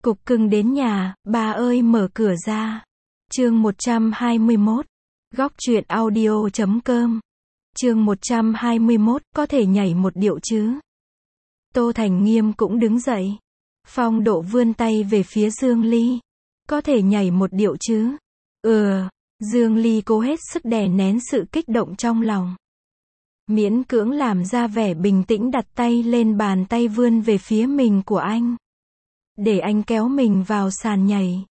Cục cưng đến nhà, bà ơi mở cửa ra. Chương 121. Góc truyện audio.com. Chương 121, có thể nhảy một điệu chứ? Tô Thành Nghiêm cũng đứng dậy. Phong Độ vươn tay về phía Dương Ly. Có thể nhảy một điệu chứ? Dương Ly cố hết sức đè nén sự kích động trong lòng. Miễn cưỡng làm ra vẻ bình tĩnh, đặt tay lên bàn tay vươn về phía mình của anh. Để anh kéo mình vào sàn nhảy.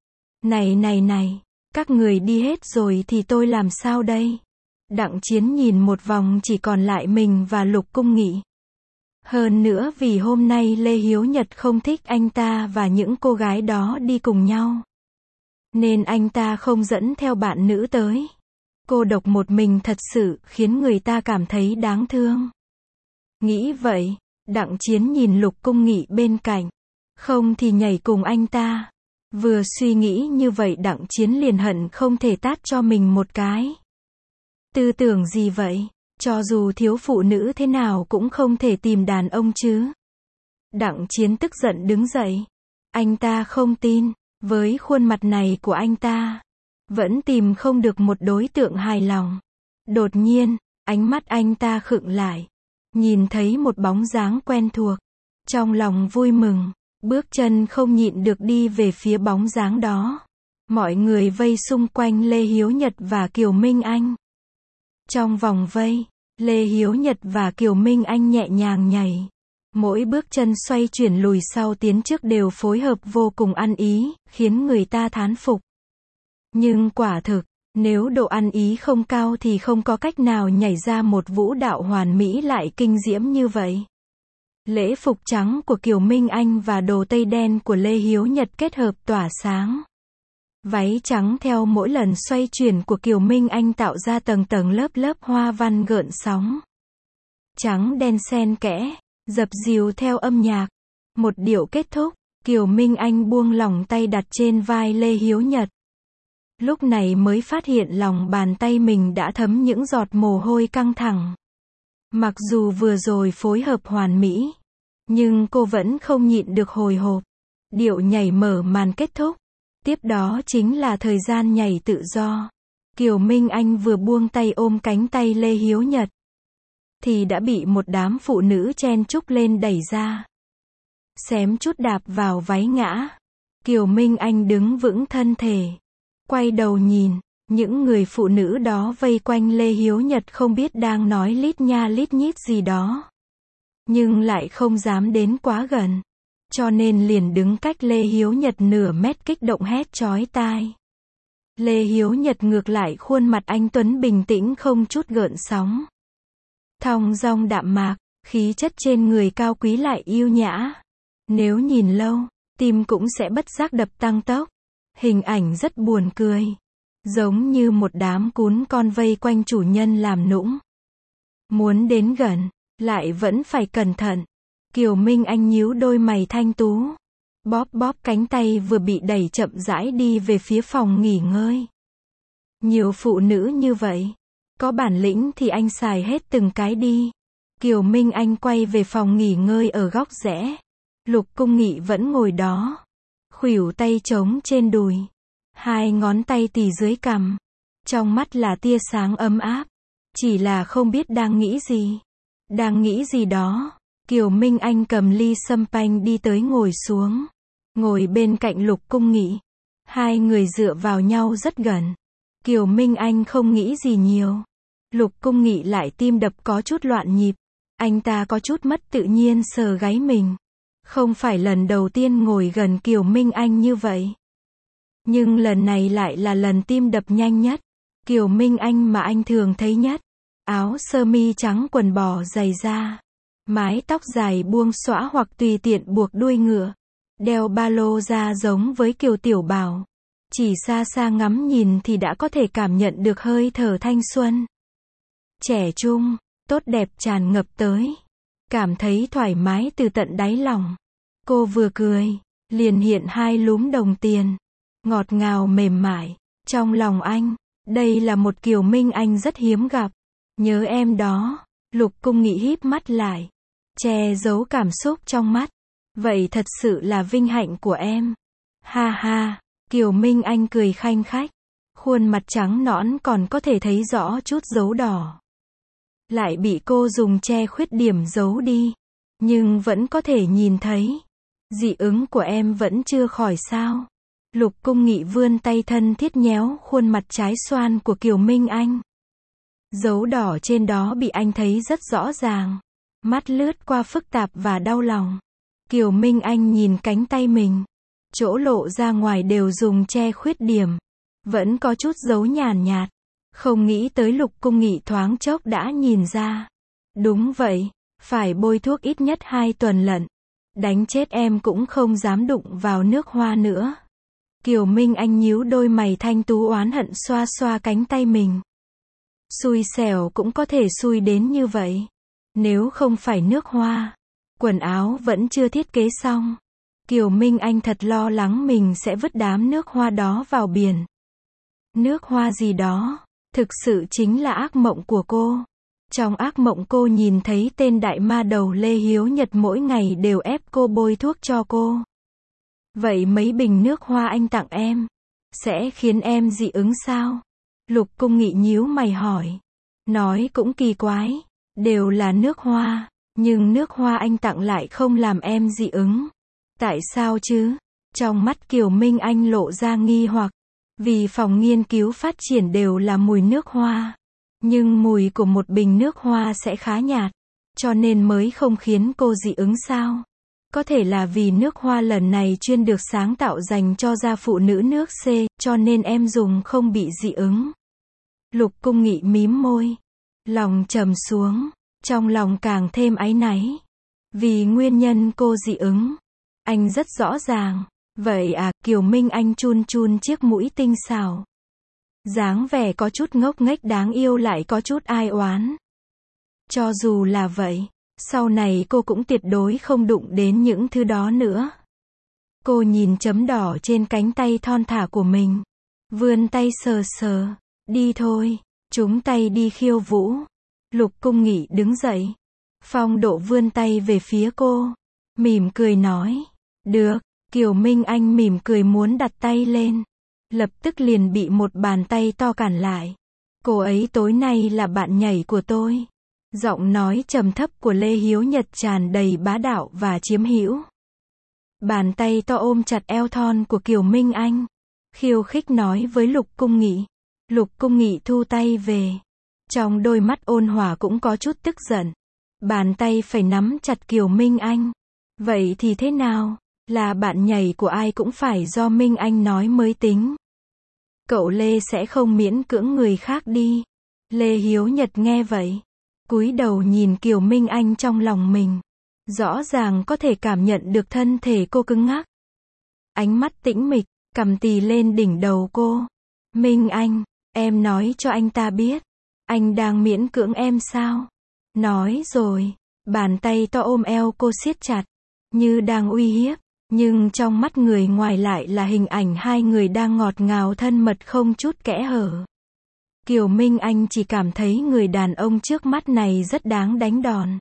Này, các người đi hết rồi thì tôi làm sao đây? Đặng Chiến nhìn một vòng chỉ còn lại mình và Lục Cung Nghị. Hơn nữa vì hôm nay Lê Hiếu Nhật không thích anh ta và những cô gái đó đi cùng nhau, nên anh ta không dẫn theo bạn nữ tới. Cô độc một mình thật sự khiến người ta cảm thấy đáng thương. Nghĩ vậy, Đặng Chiến nhìn Lục Cung Nghị bên cạnh. Không thì nhảy cùng anh ta. Vừa suy nghĩ như vậy Đặng Chiến liền hận không thể tát cho mình một cái. Tư tưởng gì vậy? Cho dù thiếu phụ nữ thế nào cũng không thể tìm đàn ông chứ. Đặng Chiến tức giận đứng dậy. Anh ta không tin, với khuôn mặt này của anh ta, vẫn tìm không được một đối tượng hài lòng. Đột nhiên, ánh mắt anh ta khựng lại. Nhìn thấy một bóng dáng quen thuộc. Trong lòng vui mừng, bước chân không nhịn được đi về phía bóng dáng đó. Mọi người vây xung quanh Lê Hiếu Nhật và Kiều Minh Anh. Trong vòng vây, Lê Hiếu Nhật và Kiều Minh Anh nhẹ nhàng nhảy. Mỗi bước chân xoay chuyển lùi sau tiến trước đều phối hợp vô cùng ăn ý, khiến người ta thán phục. Nhưng quả thực, nếu độ ăn ý không cao thì không có cách nào nhảy ra một vũ đạo hoàn mỹ lại kinh diễm như vậy. Lễ phục trắng của Kiều Minh Anh và đồ tây đen của Lê Hiếu Nhật kết hợp tỏa sáng. Váy trắng theo mỗi lần xoay chuyển của Kiều Minh Anh tạo ra tầng tầng lớp lớp hoa văn gợn sóng. Trắng đen xen kẽ, dập dìu theo âm nhạc. Một điệu kết thúc, Kiều Minh Anh buông lỏng tay đặt trên vai Lê Hiếu Nhật. Lúc này mới phát hiện lòng bàn tay mình đã thấm những giọt mồ hôi căng thẳng. Mặc dù vừa rồi phối hợp hoàn mỹ, nhưng cô vẫn không nhịn được hồi hộp. Điệu nhảy mở màn kết thúc. Tiếp đó chính là thời gian nhảy tự do. Kiều Minh Anh vừa buông tay ôm cánh tay Lê Hiếu Nhật, thì đã bị một đám phụ nữ chen chúc lên đẩy ra. Xém chút đạp vào váy ngã. Kiều Minh Anh đứng vững thân thể. Quay đầu nhìn, những người phụ nữ đó vây quanh Lê Hiếu Nhật không biết đang nói lít nha lít nhít gì đó. Nhưng lại không dám đến quá gần. Cho nên liền đứng cách Lê Hiếu Nhật nửa mét kích động hét chói tai. Lê Hiếu Nhật ngược lại khuôn mặt anh tuấn bình tĩnh không chút gợn sóng. Thong dong đạm mạc, khí chất trên người cao quý lại yêu nhã. Nếu nhìn lâu, tim cũng sẽ bất giác đập tăng tốc. Hình ảnh rất buồn cười. Giống như một đám cún con vây quanh chủ nhân làm nũng. Muốn đến gần, lại vẫn phải cẩn thận. Kiều Minh Anh nhíu đôi mày thanh tú. Bóp cánh tay vừa bị đẩy chậm rãi đi về phía phòng nghỉ ngơi. Nhiều phụ nữ như vậy. Có bản lĩnh thì anh xài hết từng cái đi. Kiều Minh Anh quay về phòng nghỉ ngơi ở góc rẽ. Lục Cung Nghị vẫn ngồi đó. Khuỷu tay trống trên đùi. Hai ngón tay tì dưới cằm. Trong mắt là tia sáng ấm áp. Chỉ là không biết đang nghĩ gì. Đang nghĩ gì đó. Kiều Minh Anh cầm ly sâm panh đi tới ngồi xuống. Ngồi bên cạnh Lục Cung Nghị. Hai người dựa vào nhau rất gần. Kiều Minh Anh không nghĩ gì nhiều. Lục Cung Nghị lại tim đập có chút loạn nhịp. Anh ta có chút mất tự nhiên sờ gáy mình. Không phải lần đầu tiên ngồi gần Kiều Minh Anh như vậy. Nhưng lần này lại là lần tim đập nhanh nhất. Kiều Minh Anh mà anh thường thấy nhất. Áo sơ mi trắng quần bò dày da. Mái tóc dài buông xõa hoặc tùy tiện buộc đuôi ngựa. Đeo ba lô da giống với Kiều Tiểu Bảo. Chỉ xa xa ngắm nhìn thì đã có thể cảm nhận được hơi thở thanh xuân. Trẻ trung, tốt đẹp tràn ngập tới. Cảm thấy thoải mái từ tận đáy lòng. Cô vừa cười, liền hiện hai lúm đồng tiền. Ngọt ngào mềm mại. Trong lòng anh, đây là một Kiều Minh Anh rất hiếm gặp. Nhớ em đó. Lục Cung Nghị híp mắt lại. Che giấu cảm xúc trong mắt. Vậy thật sự là vinh hạnh của em. Ha ha, Kiều Minh Anh cười khanh khách. Khuôn mặt trắng nõn còn có thể thấy rõ chút dấu đỏ. Lại bị cô dùng che khuyết điểm giấu đi. Nhưng vẫn có thể nhìn thấy. Dị ứng của em vẫn chưa khỏi sao? Lục Cung Nghị vươn tay thân thiết nhéo khuôn mặt trái xoan của Kiều Minh Anh. Dấu đỏ trên đó bị anh thấy rất rõ ràng. Mắt lướt qua phức tạp và đau lòng. Kiều Minh Anh nhìn cánh tay mình. Chỗ lộ ra ngoài đều dùng che khuyết điểm. Vẫn có chút dấu nhàn nhạt. Không nghĩ tới Lục Cung Nghị thoáng chốc đã nhìn ra. Đúng vậy, phải bôi thuốc ít nhất 2 tuần lận. Đánh chết em cũng không dám đụng vào nước hoa nữa. Kiều Minh Anh nhíu đôi mày thanh tú oán hận xoa xoa cánh tay mình. Xui xẻo cũng có thể xui đến như vậy. Nếu không phải nước hoa, quần áo vẫn chưa thiết kế xong. Kiều Minh Anh thật lo lắng mình sẽ vứt đám nước hoa đó vào biển. Nước hoa gì đó, thực sự chính là ác mộng của cô. Trong ác mộng cô nhìn thấy tên đại ma đầu Lê Hiếu Nhật mỗi ngày đều ép cô bôi thuốc cho cô. Vậy mấy bình nước hoa anh tặng em, sẽ khiến em dị ứng sao? Lục Cung Nghị nhíu mày hỏi. Nói cũng kỳ quái, đều là nước hoa, nhưng nước hoa anh tặng lại không làm em dị ứng. Tại sao chứ? Trong mắt Kiều Minh Anh lộ ra nghi hoặc. Vì phòng nghiên cứu phát triển đều là mùi nước hoa. Nhưng mùi của một bình nước hoa sẽ khá nhạt. Cho nên mới không khiến cô dị ứng sao? Có thể là vì nước hoa lần này chuyên được sáng tạo dành cho da phụ nữ nước C, cho nên em dùng không bị dị ứng. Lục Cung Nghị mím môi. Lòng trầm xuống. Trong lòng càng thêm áy náy. Vì nguyên nhân cô dị ứng. Anh rất rõ ràng. Vậy à, Kiều Minh Anh chun chun chiếc mũi tinh xảo. Dáng vẻ có chút ngốc nghếch đáng yêu lại có chút ai oán. Cho dù là vậy, sau này cô cũng tuyệt đối không đụng đến những thứ đó nữa. Cô nhìn chấm đỏ trên cánh tay thon thả của mình. Vươn tay sờ sờ. Đi thôi, chúng tay đi khiêu vũ. Lục Cung Nghị đứng dậy. Phong Độ vươn tay về phía cô. Mỉm cười nói. Được. Kiều Minh Anh mỉm cười muốn đặt tay lên. Lập tức liền bị một bàn tay to cản lại. Cô ấy tối nay là bạn nhảy của tôi. Giọng nói trầm thấp của Lê Hiếu Nhật tràn đầy bá đạo và chiếm hữu. Bàn tay to ôm chặt eo thon của Kiều Minh Anh. Khiêu khích nói với Lục Cung Nghị. Lục Cung Nghị thu tay về. Trong đôi mắt ôn hòa cũng có chút tức giận. Bàn tay phải nắm chặt Kiều Minh Anh. Vậy thì thế nào? Là bạn nhảy của ai cũng phải do Minh Anh nói mới tính. Cậu Lê sẽ không miễn cưỡng người khác đi. Lê Hiếu Nhật nghe vậy. Cúi đầu nhìn Kiều Minh Anh trong lòng mình. Rõ ràng có thể cảm nhận được thân thể cô cứng ngắc. Ánh mắt tĩnh mịch, cầm tì lên đỉnh đầu cô. Minh Anh, em nói cho anh ta biết. Anh đang miễn cưỡng em sao? Nói rồi, bàn tay to ôm eo cô siết chặt. Như đang uy hiếp. Nhưng trong mắt người ngoài lại là hình ảnh hai người đang ngọt ngào thân mật không chút kẽ hở. Kiều Minh Anh chỉ cảm thấy người đàn ông trước mắt này rất đáng đánh đòn.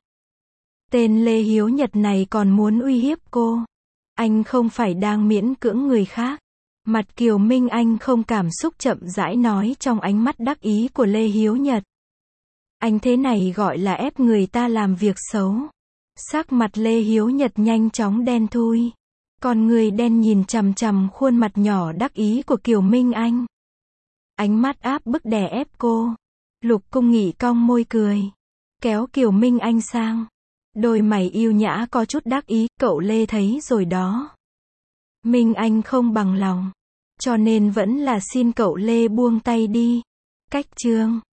Tên Lê Hiếu Nhật này còn muốn uy hiếp cô. Anh không phải đang miễn cưỡng người khác. Mặt Kiều Minh Anh không cảm xúc chậm rãi nói trong ánh mắt đắc ý của Lê Hiếu Nhật. Anh thế này gọi là ép người ta làm việc xấu. Sắc mặt Lê Hiếu Nhật nhanh chóng đen thui. Con người đen nhìn chằm chằm khuôn mặt nhỏ đắc ý của Kiều Minh Anh. Ánh mắt áp bức đè ép cô. Lục Cung Nghị cong môi cười. Kéo Kiều Minh Anh sang. Đôi mày yêu nhã có chút đắc ý, cậu Lê thấy rồi đó. Minh Anh không bằng lòng. Cho nên vẫn là xin cậu Lê buông tay đi. Cách chương